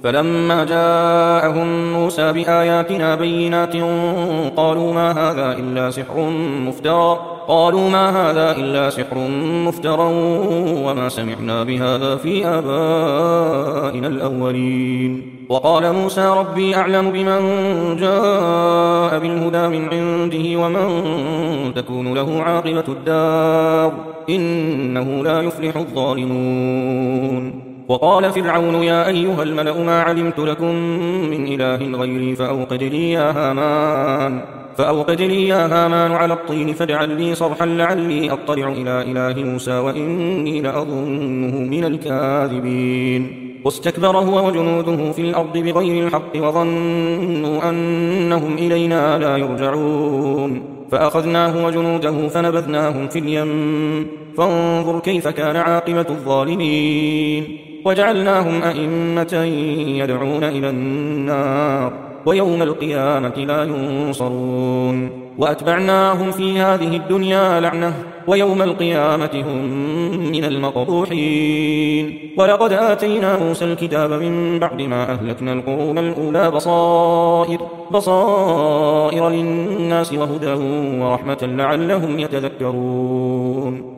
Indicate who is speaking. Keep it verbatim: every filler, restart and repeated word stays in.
Speaker 1: فلما جاءهم موسى بآياتنا بينات قالوا ما هذا إلا سحر مفترى قالوا ما هذا إلا سحر مفترى وما سمعنا بهذا في آبائنا الأولين. وقال موسى ربي أعلم بمن جاء بالهدى من عنده ومن تكون له عاقبة الدار إنه لا يفلح الظالمون. وقال فرعون يا أيها الملأ ما علمت لكم من إله غيري فأوقد لي يا هامان فأوقد لي يا هامان على الطين فاجعل لي صرحا لعلي أطلع إلى إله موسى وإني لأظنه من الكاذبين. واستكبر هو وجنوده في الأرض بغير الحق وظنوا أنهم إلينا لا يرجعون فأخذناه وجنوده فنبذناهم في اليم فانظر كيف كان عاقبة الظالمين. وجعلناهم أئمة يدعون إلى النار ويوم القيامة لا ينصرون. وأتبعناهم في هذه الدنيا لعنة ويوم القيامة هم من المقبوحين. ولقد آتينا موسى الكتاب من بعد ما أهلكنا القرون الأولى بصائر, بصائر للناس وهدى ورحمة لعلهم يتذكرون.